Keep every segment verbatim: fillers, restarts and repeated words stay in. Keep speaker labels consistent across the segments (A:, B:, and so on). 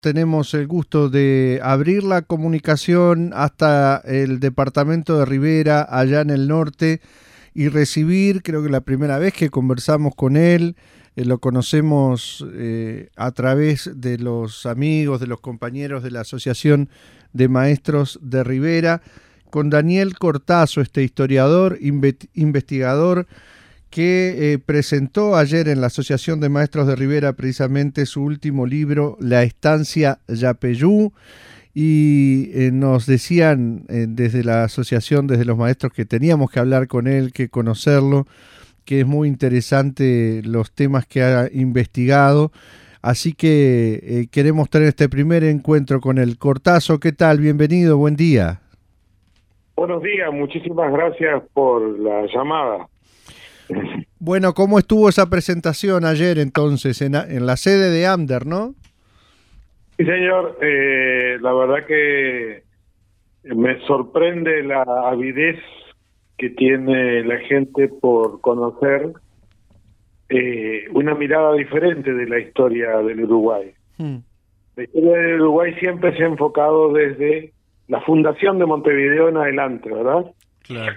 A: tenemos el gusto de abrir la comunicación hasta el departamento de Rivera, allá en el norte, y recibir, creo que la primera vez que conversamos con él, eh, lo conocemos eh, a través de los amigos, de los compañeros de la Asociación de Maestros de Rivera, con Daniel Cortazo, este historiador, investigador, que eh, presentó ayer en la Asociación de Maestros de Rivera precisamente su último libro, La Estancia Yapeyú, y eh, nos decían eh, desde la asociación, desde los maestros, que teníamos que hablar con él, que conocerlo, que es muy interesante los temas que ha investigado, así que eh, queremos tener este primer encuentro con él. Cortazo, ¿qué tal? Bienvenido, buen día.
B: Buenos días, muchísimas gracias por la llamada.
A: Bueno, ¿cómo estuvo esa presentación ayer entonces en, en la sede de AMDER, no?
B: Sí, señor, eh, la verdad que me sorprende la avidez que tiene la gente por conocer eh, una mirada diferente de la historia del Uruguay. Hmm. La historia del Uruguay siempre se ha enfocado desde la fundación de Montevideo en adelante, ¿verdad?
A: Claro.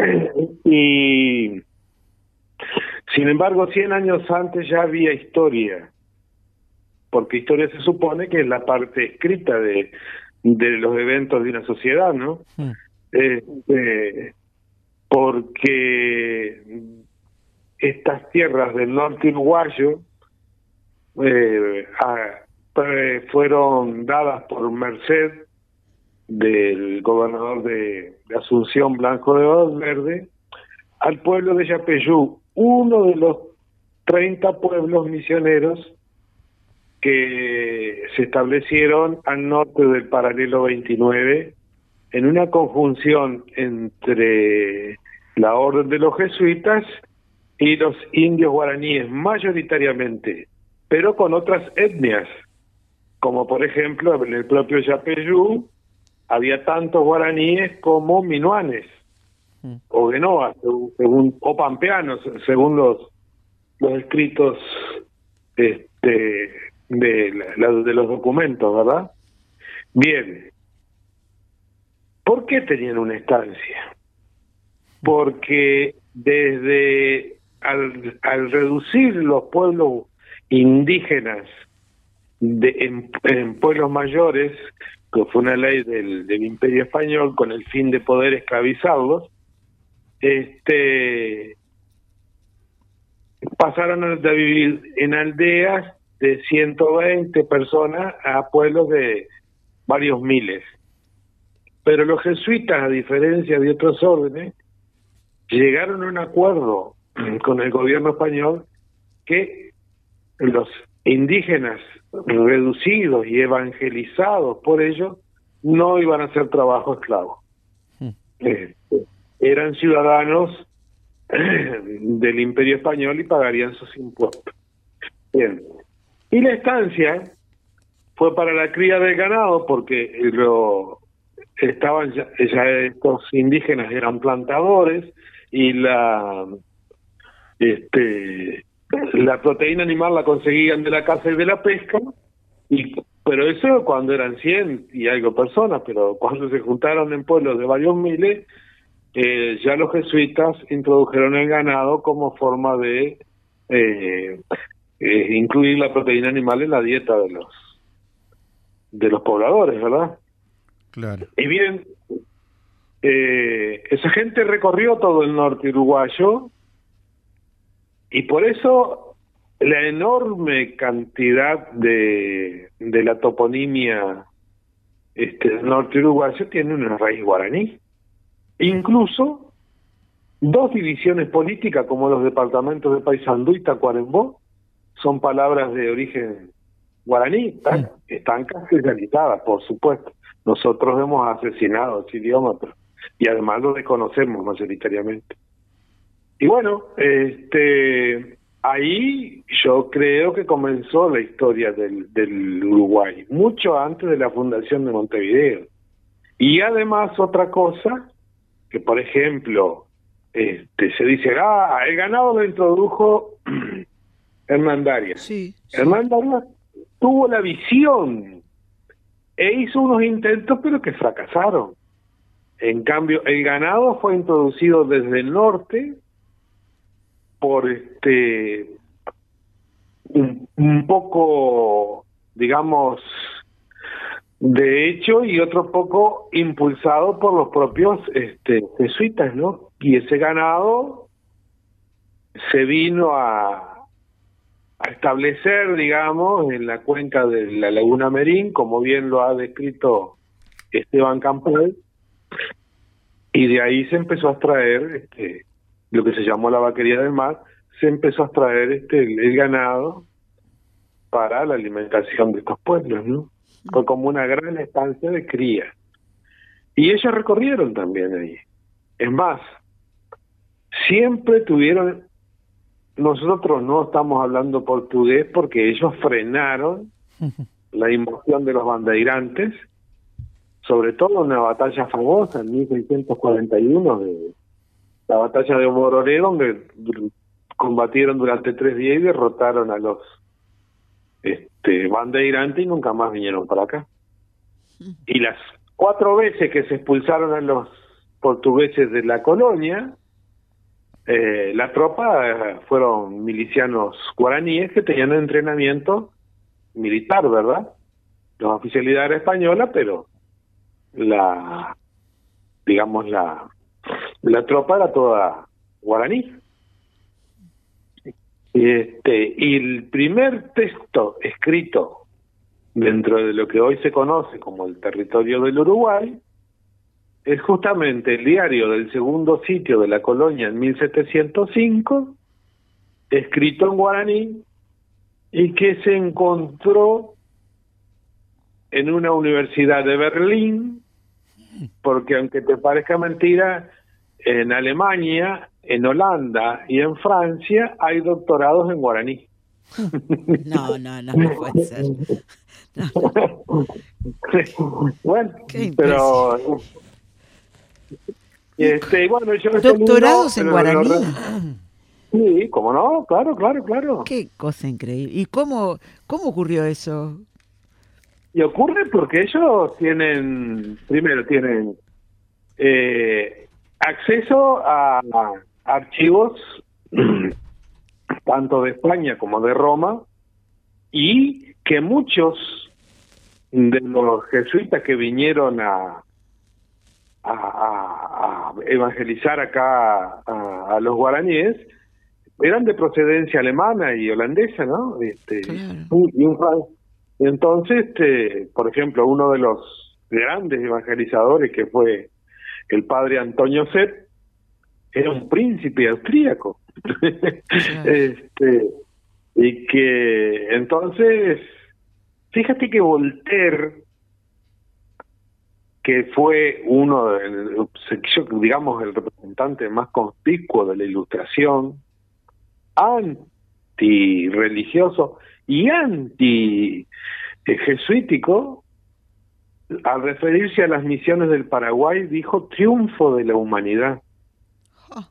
B: Y sin embargo, cien años antes ya había historia, porque historia se supone que es la parte escrita de, de los eventos de una sociedad, ¿no? Hmm. Este, porque estas tierras del norte uruguayo eh, a, eh, fueron dadas por merced del gobernador de, de Asunción, Blanco de Valverde, al pueblo de Yapeyú, uno de los treinta pueblos misioneros que se establecieron al norte del paralelo veintinueve en una conjunción entre la orden de los jesuitas y los indios guaraníes mayoritariamente, pero con otras etnias, como por ejemplo en el propio Yapeyú había tantos guaraníes como minuanes o genoas, según, o pampeanos, según los los escritos este, de, la, de los documentos, ¿verdad? Bien, ¿por qué tenían una estancia? Porque desde al, al reducir los pueblos indígenas de, en, en pueblos mayores, que fue una ley del, del Imperio Español con el fin de poder esclavizarlos, este pasaron a vivir en aldeas de ciento veinte personas a pueblos de varios miles. Pero los jesuitas, a diferencia de otros órdenes, llegaron a un acuerdo con el gobierno español que los indígenas reducidos y evangelizados por ellos no iban a hacer trabajo esclavo. Hmm. Este, eran ciudadanos del Imperio Español y pagarían sus impuestos. Bien. Y la estancia fue para la cría del ganado, porque lo estaban ya, ya estos indígenas eran plantadores y la este la proteína animal la conseguían de la caza y de la pesca, y pero eso cuando eran cien y algo personas, pero cuando se juntaron en pueblos de varios miles, Eh, ya los jesuitas introdujeron el ganado como forma de eh, eh, incluir la proteína animal en la dieta de los de los pobladores, ¿verdad?
A: Claro.
B: Y bien, eh, esa gente recorrió todo el norte uruguayo y por eso la enorme cantidad de de la toponimia este, del norte uruguayo tiene una raíz guaraní. Incluso dos divisiones políticas como los departamentos de Paysandú y Tacuarembó son palabras de origen guaraní, están, están castellanizadas, por supuesto. Nosotros hemos asesinado ese idioma, pero, y además lo desconocemos mayoritariamente. Y bueno, este ahí yo creo que comenzó la historia del, del Uruguay, mucho antes de la fundación de Montevideo. Y además otra cosa, que por ejemplo este se dice, ah, el ganado lo introdujo Hernán Darias.
A: Sí, sí.
B: Hernán Darias tuvo la visión e hizo unos intentos pero que fracasaron. En cambio, el ganado fue introducido desde el norte por este un, un poco, digamos, de hecho, y otro poco impulsado por los propios este, jesuitas, ¿no? Y ese ganado se vino a, a establecer, digamos, en la cuenca de la Laguna Merín, como bien lo ha descrito Esteban Campbell, y de ahí se empezó a extraer este, lo que se llamó la vaquería del mar, se empezó a extraer este, el, el ganado para la alimentación de estos pueblos, ¿no? Fue como una gran estancia de cría. Y ellos recorrieron también ahí. Es más, siempre tuvieron, nosotros no estamos hablando portugués porque ellos frenaron la invasión de los bandeirantes, sobre todo en una batalla famosa en mil seiscientos cuarenta y uno, de la batalla de Mororé, donde combatieron durante tres días y derrotaron a los este bandeirantes y nunca más vinieron para acá. Y las cuatro veces que se expulsaron a los portugueses de la colonia, eh, la tropa eh, fueron milicianos guaraníes que tenían entrenamiento militar, ¿verdad? La oficialidad era española, pero la, digamos, la, la tropa era toda guaraní. Este, y el primer texto escrito dentro de lo que hoy se conoce como el territorio del Uruguay es justamente el diario del segundo sitio de la colonia en mil setecientos cinco, escrito en guaraní, y que se encontró en una universidad de Berlín, porque aunque te parezca mentira, en Alemania, en Holanda y en Francia hay doctorados en guaraní.
C: No, no, no, no puede ser. No.
B: Bueno, pero este, bueno, yo
C: doctorados en guaraní.
B: Lo, sí, cómo no, claro, claro, claro.
C: Qué cosa increíble. ¿Y cómo, cómo ocurrió eso?
B: Y ocurre porque ellos tienen, primero tienen eh, acceso a, a archivos tanto de España como de Roma, y que muchos de los jesuitas que vinieron a, a, a evangelizar acá a, a los guaraníes eran de procedencia alemana y holandesa, ¿no? Este, claro. y un, entonces, este, por ejemplo, uno de los grandes evangelizadores, que fue el padre Antonio Sepp, era un príncipe austríaco. este, y que entonces, fíjate que Voltaire, que fue uno de, digamos, el representante más conspicuo de la Ilustración, anti-religioso y anti-jesuítico, al referirse a las misiones del Paraguay, dijo triunfo de la humanidad. Oh.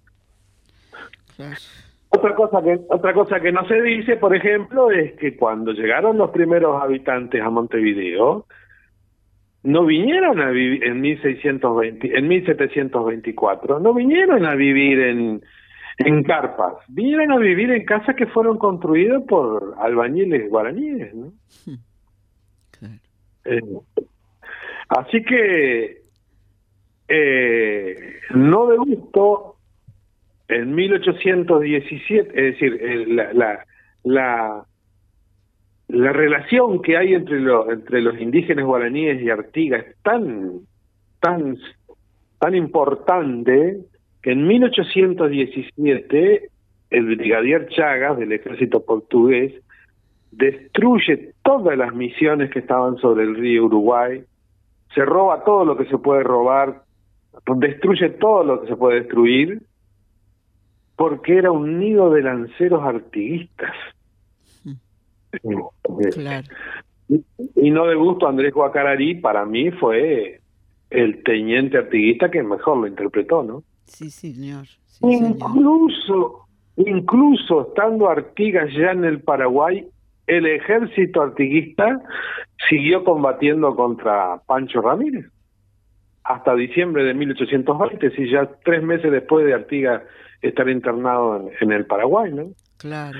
B: Yes. Otra cosa que otra cosa que no se dice, por ejemplo, es que cuando llegaron los primeros habitantes a Montevideo, no vinieron a vivir en mil seiscientos veinte, en mil setecientos veinticuatro, no vinieron a vivir en en carpas, vinieron a vivir en casas que fueron construidas por albañiles guaraníes, ¿no? Claro. Eh, así que eh, no de gusto, en mil ochocientos diecisiete, es decir, eh, la, la la la relación que hay entre los entre los indígenas guaraníes y Artigas es tan tan tan importante que en mil ochocientos diecisiete el brigadier Chagas del ejército portugués destruye todas las misiones que estaban sobre el río Uruguay, se roba todo lo que se puede robar, destruye todo lo que se puede destruir, porque era un nido de lanceros artiguistas.
C: Claro.
B: Y, y no de gusto, Andrés Guacararí para mí fue el teniente artiguista que mejor lo interpretó, ¿no?
C: Sí, señor. Sí,
B: incluso,
C: señor.
B: incluso estando Artigas ya en el Paraguay, el ejército artiguista siguió combatiendo contra Pancho Ramírez hasta diciembre de mil ochocientos veinte, si ya tres meses después de Artigas estar internado en, en el Paraguay, ¿no?
C: Claro.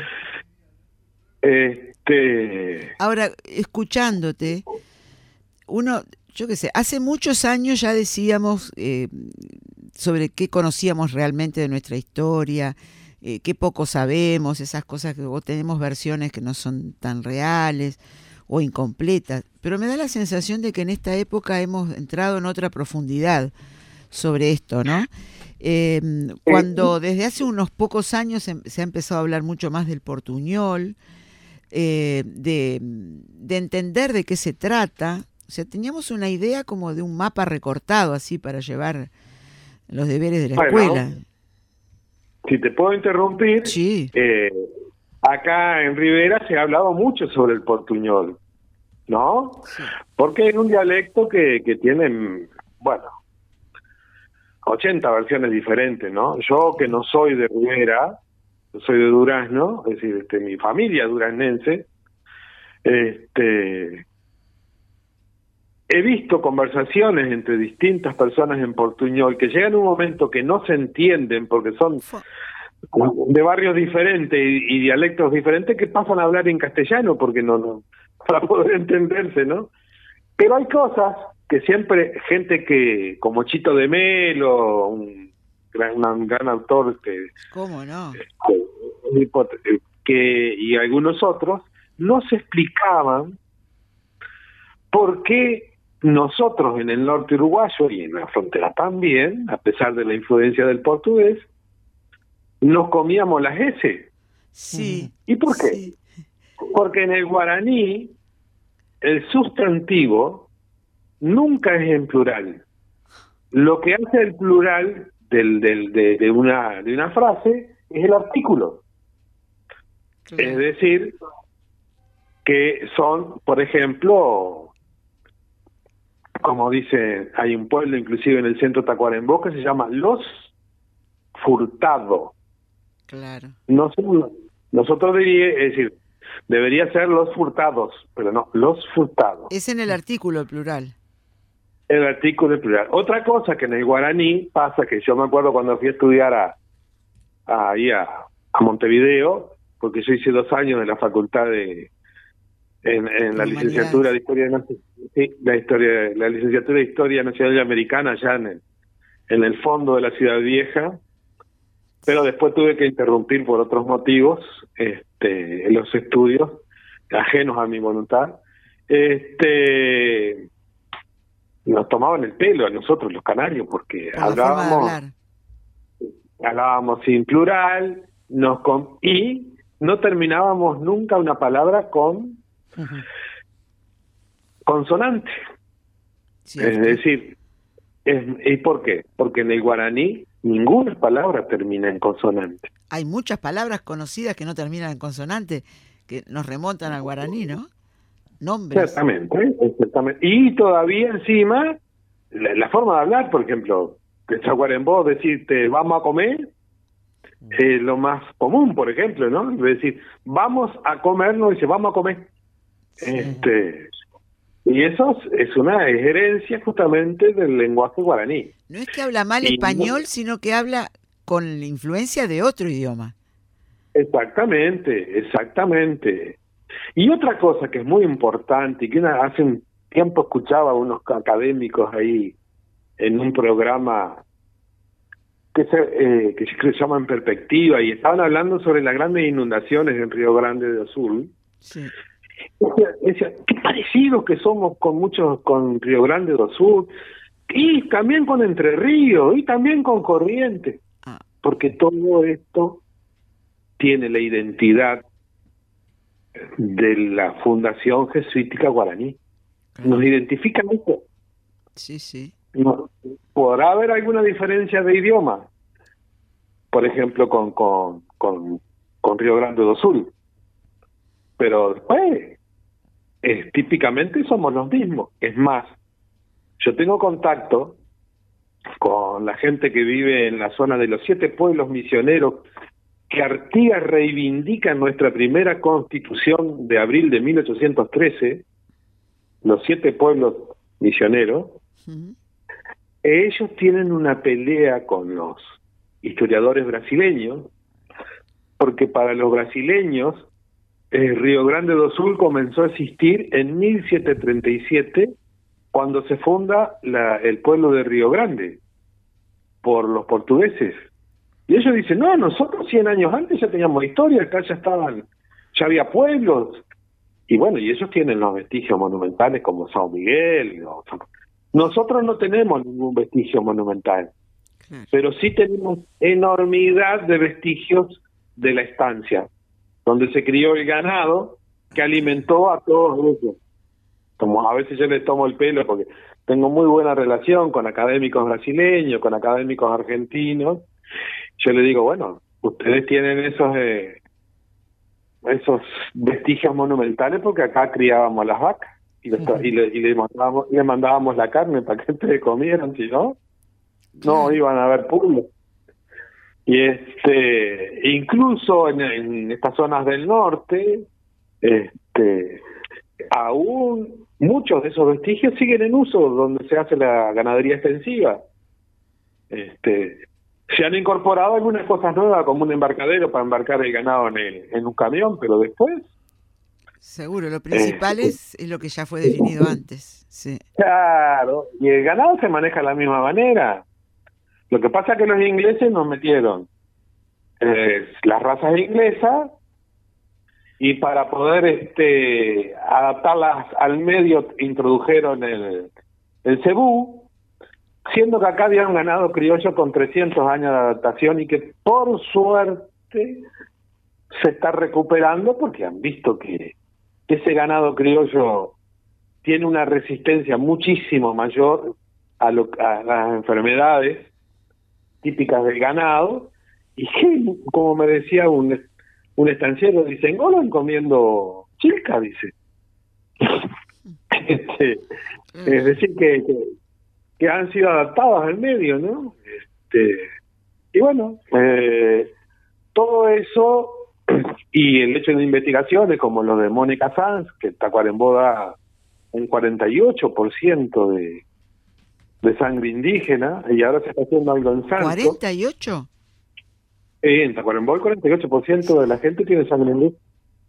B: Este...
C: Ahora, escuchándote, uno, yo qué sé, hace muchos años ya decíamos eh, sobre qué conocíamos realmente de nuestra historia, eh, qué poco sabemos, esas cosas que o tenemos versiones que no son tan reales o incompletas, pero me da la sensación de que en esta época hemos entrado en otra profundidad sobre esto, ¿no? Eh, cuando desde hace unos pocos años se, se ha empezado a hablar mucho más del portuñol, eh, de, de entender de qué se trata, o sea, teníamos una idea como de un mapa recortado así para llevar los deberes de la
B: bueno,
C: escuela.
B: Si te puedo interrumpir,
C: sí.
B: eh, acá en Rivera se ha hablado mucho sobre el portuñol, ¿no? Sí. Porque es un dialecto que, que tiene, bueno, ochenta versiones diferentes, ¿no? Yo que no soy de Rivera, soy de Durazno, es decir, este, mi familia duraznense, este, he visto conversaciones entre distintas personas en portuñol que llegan a un momento que no se entienden porque son de barrios diferentes y, y dialectos diferentes que pasan a hablar en castellano porque no, no, para poder entenderse, ¿no? Pero hay cosas que siempre, gente que, como Chito de Melo, un gran, un gran autor que...
C: ¿Cómo no?
B: Que, que, y algunos otros, no se explicaban por qué nosotros en el norte uruguayo y en la frontera también, a pesar de la influencia del portugués, nos comíamos las S.
C: Sí.
B: ¿Y por qué?
C: Sí.
B: Porque en el guaraní el sustantivo nunca es en plural. Lo que hace el plural del, del, de, de, una, de una frase es el artículo. Claro. Es decir, que son, por ejemplo, como dice, hay un pueblo inclusive en el centro de Tacuarembó que se llama Los Furtado.
C: Claro.
B: Nosotros, nosotros diría, es decir, debería ser Los Furtados, pero no, Los Furtados.
C: Es en el artículo el plural.
B: El artículo es plural. Otra cosa que en el guaraní pasa, que yo me acuerdo cuando fui a estudiar a, a, ahí a, a Montevideo, porque yo hice dos años de la facultad de en, en la licenciatura de historia, sí, la historia, la licenciatura de historia nacional y americana allá en el, en el fondo de la ciudad vieja, pero después tuve que interrumpir por otros motivos, este, los estudios ajenos a mi voluntad. Este, nos tomaban el pelo a nosotros los canarios porque
C: por
B: hablábamos hablábamos sin plural, nos con, y no terminábamos nunca una palabra con uh-huh. consonante. Sí, es decir, es, ¿y por qué? Porque en el guaraní ninguna palabra termina en consonante.
C: Hay muchas palabras conocidas que no terminan en consonante, que nos remontan al guaraní, ¿no? Nombres.
B: Exactamente, exactamente. Y todavía encima, la, la forma de hablar, por ejemplo, en Tacuarembó decirte vamos a comer, es eh, lo más común, por ejemplo, ¿no? Es decir, vamos a comer, no dice vamos a comer. Sí. Este, y eso es una herencia justamente del lenguaje guaraní.
C: No es que habla mal y español, no, sino que habla con la influencia de otro idioma.
B: Exactamente, exactamente. Y otra cosa que es muy importante y que una, hace un tiempo escuchaba a unos académicos ahí en un programa que se, eh, que se llama En Perspectiva y estaban hablando sobre las grandes inundaciones en Río Grande do Sul.
C: Sí.
B: Decía, decía, qué parecidos que somos con muchos, con Río Grande do Sul y también con Entre Ríos y también con Corrientes, ah. porque todo esto tiene la identidad de la Fundación Jesuítica Guaraní. ¿Nos identifican esto?
C: Sí, sí.
B: No, ¿podrá haber alguna diferencia de idioma? Por ejemplo, con con, con, con Río Grande do Sul. Pero después, es, típicamente somos los mismos. Es más, yo tengo contacto con la gente que vive en la zona de los siete pueblos misioneros que Artigas reivindica en nuestra primera constitución de abril de mil ochocientos trece, los siete pueblos misioneros, uh-huh. ellos tienen una pelea con los historiadores brasileños, porque para los brasileños el Río Grande do Sul comenzó a existir en mil setecientos treinta y siete, cuando se funda la, el pueblo de Río Grande por los portugueses. Y ellos dicen, no, nosotros cien años antes ya teníamos historia, acá ya estaban, ya había pueblos. Y bueno, y ellos tienen los vestigios monumentales como São Miguel. ¿No? Nosotros no tenemos ningún vestigio monumental, claro. pero sí tenemos enormidad de vestigios de la estancia, donde se crió el ganado que alimentó a todos ellos. Como a veces yo les tomo el pelo porque tengo muy buena relación con académicos brasileños, con académicos argentinos. Yo le digo, bueno, ustedes tienen esos eh, esos vestigios monumentales porque acá criábamos las vacas y, les, uh-huh. y, le, y le, mandábamos, le mandábamos la carne para que ustedes comieran, si no, no iban a haber pueblos. Y este, incluso en, en estas zonas del norte, este, aún muchos de esos vestigios siguen en uso donde se hace la ganadería extensiva. Este, se han incorporado algunas cosas nuevas como un embarcadero para embarcar el ganado en, el, en un camión, pero después...
C: Seguro, lo principal eh, es, es lo que ya fue definido antes. Sí.
B: Claro, y el ganado se maneja de la misma manera. Lo que pasa es que los ingleses nos metieron eh, las razas inglesas y para poder este adaptarlas al medio introdujeron el, el cebú, siendo que acá había un ganado criollo con trescientos años de adaptación y que por suerte se está recuperando porque han visto que ese ganado criollo tiene una resistencia muchísimo mayor a, lo, a las enfermedades típicas del ganado, y que, como me decía un, un estanciero, dice, engordan comiendo chica, dice. este, es decir, que, que, que han sido adaptados al medio, ¿no? Este, y bueno, eh, todo eso, y el hecho de investigaciones como lo de Mónica Sanz, que Tacuarembó da un cuarenta y ocho por ciento de de sangre indígena, y ahora se está haciendo algo en Santo.
C: ¿cuarenta y ocho?
B: Eh, en Tacuarembó el cuarenta y ocho por ciento de la gente tiene sangre indígena.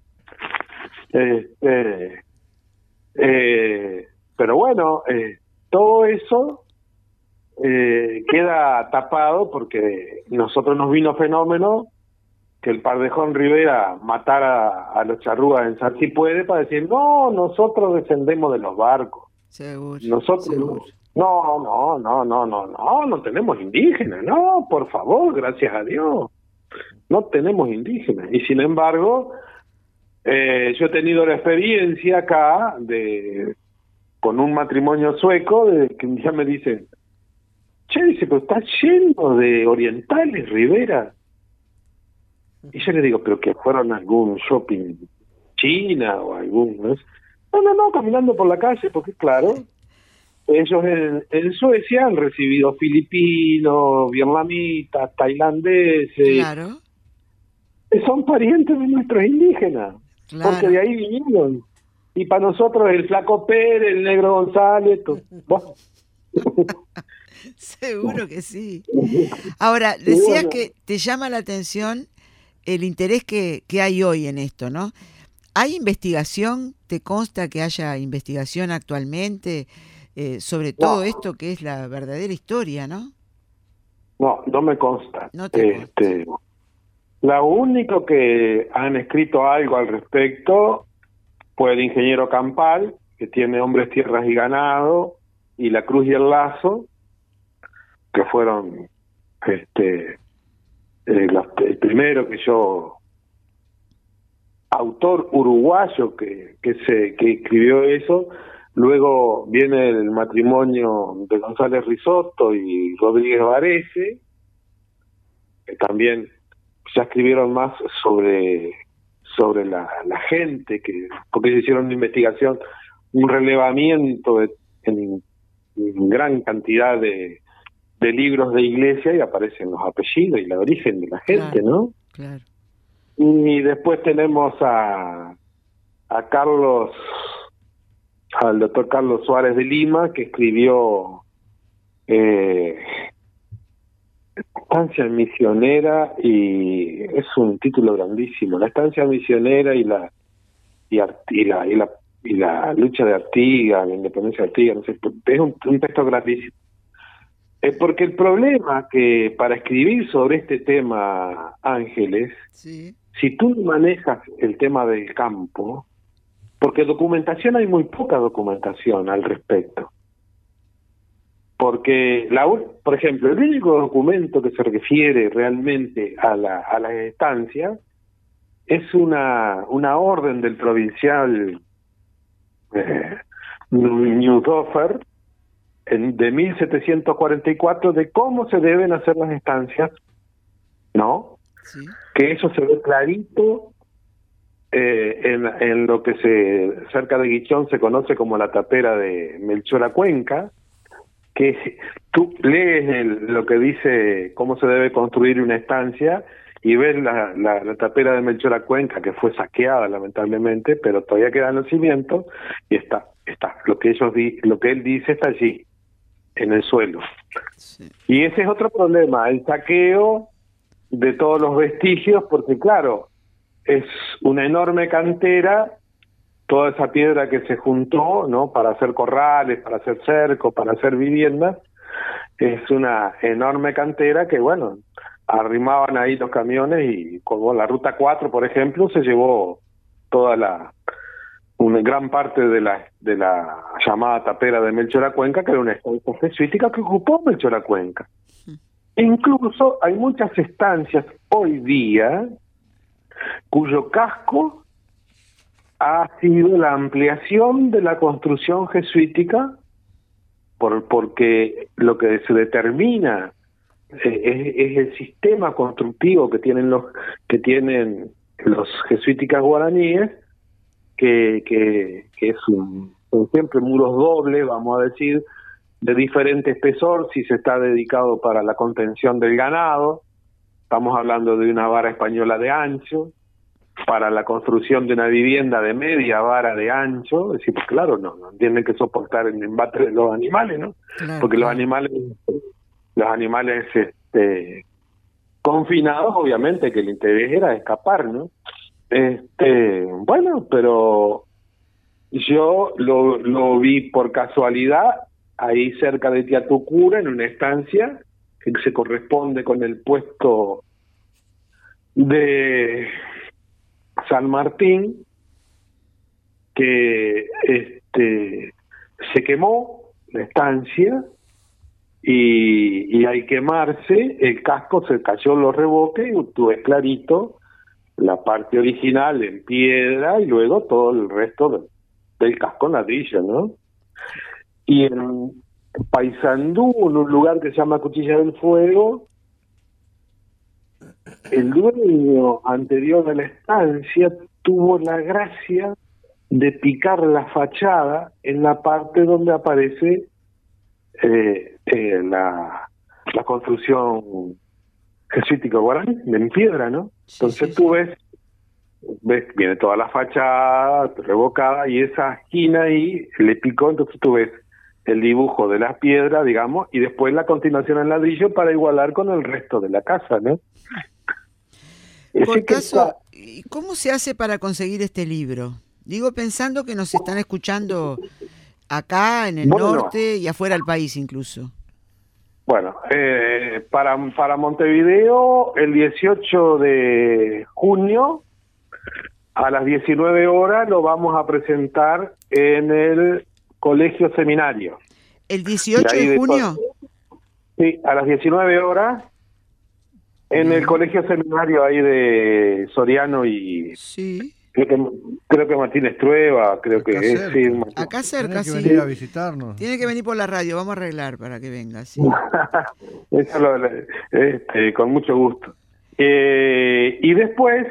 B: Este, eh, pero bueno, eh, todo eso eh, queda tapado porque nosotros nos vino fenómeno que el Pardejón Rivera matara a los charrúas en San Si Puede para decir, no, nosotros descendemos de los barcos.
C: Seguro,
B: nosotros
C: seguro.
B: No, no, no, no, no, no, no tenemos indígenas, no, por favor, gracias a Dios, no tenemos indígenas. Y sin embargo, eh, yo he tenido la experiencia acá de con un matrimonio sueco de que un día me dicen, che, dice, pero está lleno de orientales, Rivera. Y yo le digo, pero que fueron a algún shopping China o algún... ¿no? no, no, no, caminando por la calle, porque claro... Ellos en, en Suecia han recibido filipinos, vietnamitas, tailandeses.
C: Claro.
B: Son parientes de nuestros indígenas. Claro. Porque de ahí vinieron. Y para nosotros el Flaco Pérez, el Negro González. Todo.
C: Seguro que sí. Ahora, decías bueno. que te llama la atención el interés que, que hay hoy en esto, ¿no? ¿Hay investigación? ¿Te consta que haya investigación actualmente? Eh, sobre todo no. esto que es la verdadera historia, ¿no?
B: No, no me consta.
C: No te
B: este, consta. Lo único que han escrito algo al respecto fue el ingeniero Campal, que tiene Hombres, Tierras y Ganado, y La Cruz y el Lazo, que fueron este eh, los, el primero que yo, autor uruguayo que, que se que escribió eso. Luego viene el matrimonio de González Risotto y Rodríguez Varese, que también ya escribieron más sobre sobre la, la gente, que porque se hicieron una investigación, un relevamiento de, en, en gran cantidad de, de libros de iglesia y aparecen los apellidos y el origen de la gente,
C: claro,
B: ¿no?
C: Claro.
B: Y después tenemos a, a Carlos, al doctor Carlos Suárez de Lima, que escribió eh, Estancia Misionera, y es un título grandísimo, La Estancia Misionera y la y, y la y la y la lucha de Artigas, la independencia de Artigas, no sé, es un, un texto grandísimo. Eh, porque el problema que para escribir sobre este tema, Ángeles,
C: sí.
B: si tú manejas el tema del campo, porque documentación hay muy poca documentación al respecto. Porque, la, por ejemplo, el único documento que se refiere realmente a la, a las estancias es una, una orden del provincial eh, Neudhofer en, de mil setecientos cuarenta y cuatro de cómo se deben hacer las estancias, ¿no?
C: Sí.
B: Que eso se ve clarito eh, en, en lo que se cerca de Guichón se conoce como la tapera de Melchora Cuenca, que tú lees el, lo que dice cómo se debe construir una estancia y ves la, la, la tapera de Melchora Cuenca, que fue saqueada lamentablemente, pero todavía quedan los cimientos, y está, está, lo que ellos di, lo que él dice está allí, en el suelo.
C: Sí.
B: Y ese es otro problema, el saqueo de todos los vestigios, porque claro, es una enorme cantera, toda esa piedra que se juntó, ¿no? Para hacer corrales, para hacer cercos, para hacer viviendas, es una enorme cantera que, bueno, arrimaban ahí los camiones y como la ruta cuatro, por ejemplo, se llevó toda la, una gran parte de la de la llamada tapera de Melchora Cuenca, que era una estancia jesuítica que ocupó Melchora Cuenca. E incluso hay muchas estancias hoy día cuyo casco ha sido la ampliación de la construcción jesuítica, por porque lo que se determina eh, es, es el sistema constructivo que tienen los que tienen los jesuíticas guaraníes, que, que, que es un, son siempre muros dobles, vamos a decir, de diferente espesor, si se está dedicado para la contención del ganado, estamos hablando de una vara española de ancho, para la construcción de una vivienda de media vara de ancho, es decir, pues claro, no, no tienen que soportar el embate de los animales, ¿no?
C: Claro,
B: porque
C: claro.
B: los animales, los animales este, confinados, obviamente que el interés era escapar, ¿no? Este, bueno, pero yo lo, lo vi por casualidad ahí cerca de Tiatucura, en una estancia que se corresponde con el puesto de San Martín, que este se quemó la estancia y, y al quemarse el casco se cayó los revoques y tú ves clarito la parte original en piedra y luego todo el resto de, del casco en ladrillo, ¿no? Y en Paysandú, en un lugar que se llama Cuchilla del Fuego, el dueño anterior de la estancia tuvo la gracia de picar la fachada en la parte donde aparece eh, eh, la, la construcción jesuítica guaraní, en piedra, ¿no? Entonces
C: sí, sí,
B: tú
C: sí.
B: ves, ves, viene toda la fachada revocada y esa esquina ahí le picó, entonces tú ves el dibujo de las piedras, digamos, y después la continuación en ladrillo para igualar con el resto de la casa, ¿no?
C: Por caso, ¿cómo se hace para conseguir este libro? Digo, pensando que nos están escuchando acá, en el
B: bueno,
C: norte y afuera del país incluso.
B: Bueno, eh, para, para Montevideo, el dieciocho de junio, a las diecinueve horas, lo vamos a presentar en el Colegio Seminario.
C: ¿El dieciocho de, de junio?
B: Sí, a las diecinueve horas, en Bien. el Colegio Seminario ahí de Soriano y...
C: Sí.
B: Creo que, creo que Martínez Trueba, creo
A: Acá
B: que
A: cerca.
B: es. Sí,
C: Acá cerca,
A: Tiene que
C: sí.
A: venir a visitarnos.
C: Tiene que venir por la radio, vamos a arreglar para que venga, sí.
B: Eso lo, este, con mucho gusto. Eh, y después,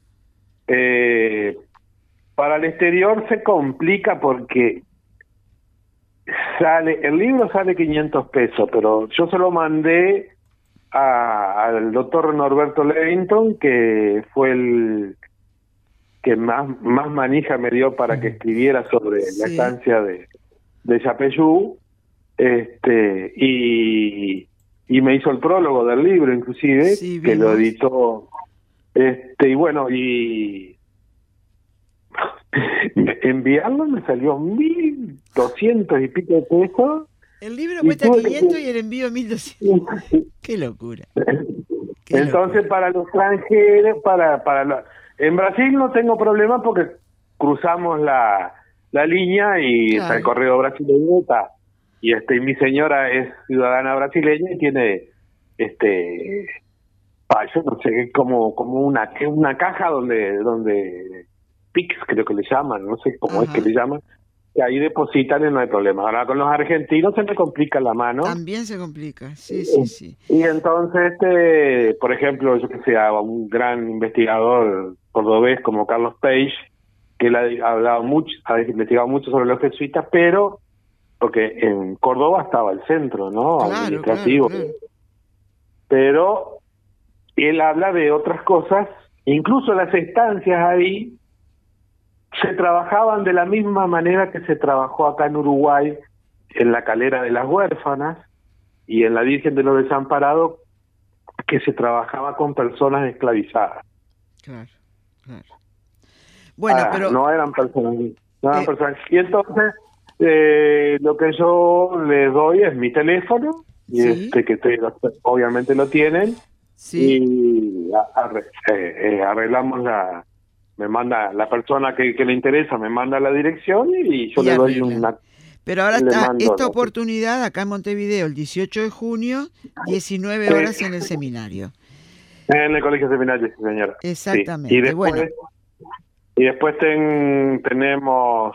B: eh, para el exterior se complica porque sale, el libro sale quinientos pesos, pero yo se lo mandé a, al doctor Norberto Levington, que fue el que más, más manija me dio para que escribiera sobre sí. la estancia de, de Yapeyú, este, y, y me hizo el prólogo del libro, inclusive, sí, que lo editó, este, y bueno, y enviarlo me salió mil doscientos y pico de pesos.
C: El libro cuesta quinientos que... y el envío mil doscientos. Qué locura. Qué
B: Entonces locura. Para los extranjeros, para para la... en Brasil no tengo problema porque cruzamos la, la línea y claro. está el correo brasileño, está. Y este y mi señora es ciudadana brasileña y tiene este ah, yo no sé, como como una una caja donde donde Pix creo que le llaman, no sé cómo Ajá. es que le llaman, que ahí depositan y no hay problema. Ahora con los argentinos se me complica la mano.
C: También se complica, sí, sí, sí.
B: Y entonces, este, por ejemplo, yo que sé, un gran investigador cordobés como Carlos Page, que él ha hablado mucho, ha investigado mucho sobre los jesuitas, pero porque en Córdoba estaba el centro, ¿no?
C: Claro,
B: administrativo.
C: Claro, claro.
B: Pero él habla de otras cosas, incluso las estancias ahí se trabajaban de la misma manera que se trabajó acá en Uruguay en la Calera de las Huérfanas y en la Virgen de los Desamparados, que se trabajaba con personas esclavizadas.
C: Claro, claro. Bueno,
B: ah,
C: pero...
B: No eran personas... No eran
C: eh...
B: personas. Y entonces, eh, lo que yo les doy es mi teléfono, y ¿sí? este que ustedes obviamente lo tienen,
C: sí.
B: y arre, eh, eh, arreglamos la... me manda la persona que, que le interesa, me manda la dirección y yo y le arregla. doy una...
C: Pero ahora está esta la... oportunidad acá en Montevideo, el dieciocho de junio, diecinueve horas en el seminario.
B: En el Colegio Seminario, sí, señora.
C: Exactamente.
B: Sí. Y después,
C: bueno,
B: y después ten, tenemos...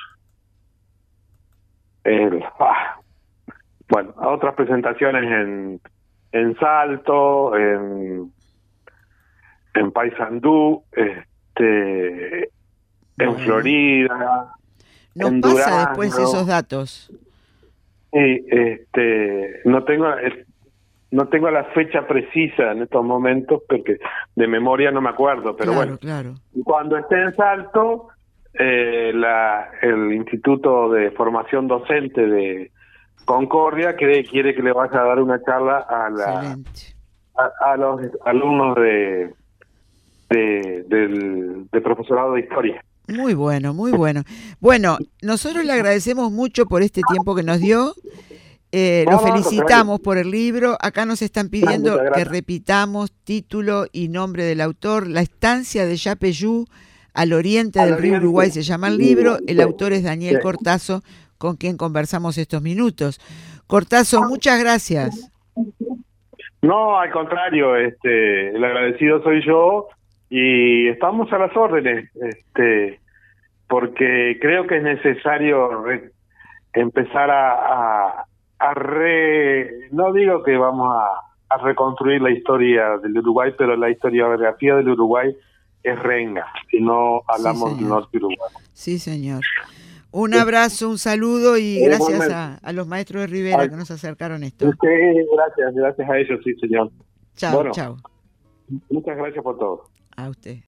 B: El, ah, bueno, otras presentaciones en, en Salto, en, en Paysandú, este, bueno. en Florida,
C: Nos
B: en
C: pasa
B: Durango.
C: Después esos datos.
B: Sí, este, no tengo no tengo la fecha precisa en estos momentos porque de memoria no me acuerdo, pero
C: claro,
B: bueno.
C: Claro.
B: Cuando esté en Salto, eh, la, el Instituto de Formación Docente de Concordia quiere, quiere que le vaya a dar una charla a la a, a los alumnos de De, del, del profesorado de historia.
C: Muy bueno, muy bueno. Bueno, nosotros le agradecemos mucho por este tiempo que nos dio. Eh, lo felicitamos por el libro. Acá nos están pidiendo que repitamos título y nombre del autor. La estancia de Yapeyú al oriente al del oriente. río Uruguay se llama el libro. El sí. autor es Daniel sí. Cortazo, con quien conversamos estos minutos. Cortazo, muchas gracias.
B: No, al contrario, este, el agradecido soy yo. Y estamos a las órdenes, este, porque creo que es necesario re, empezar a, a, a re, no digo que vamos a, a reconstruir la historia del Uruguay, pero la historiografía del Uruguay es renga, si no hablamos sí, del norte uruguayo.
C: Sí, señor. Un abrazo, un saludo y gracias a, a los maestros de Rivera Ay, que nos acercaron esto.
B: Usted, gracias, gracias a ellos, sí, señor.
C: Chao,
B: bueno,
C: chao.
B: Muchas gracias por todo.
C: A usted.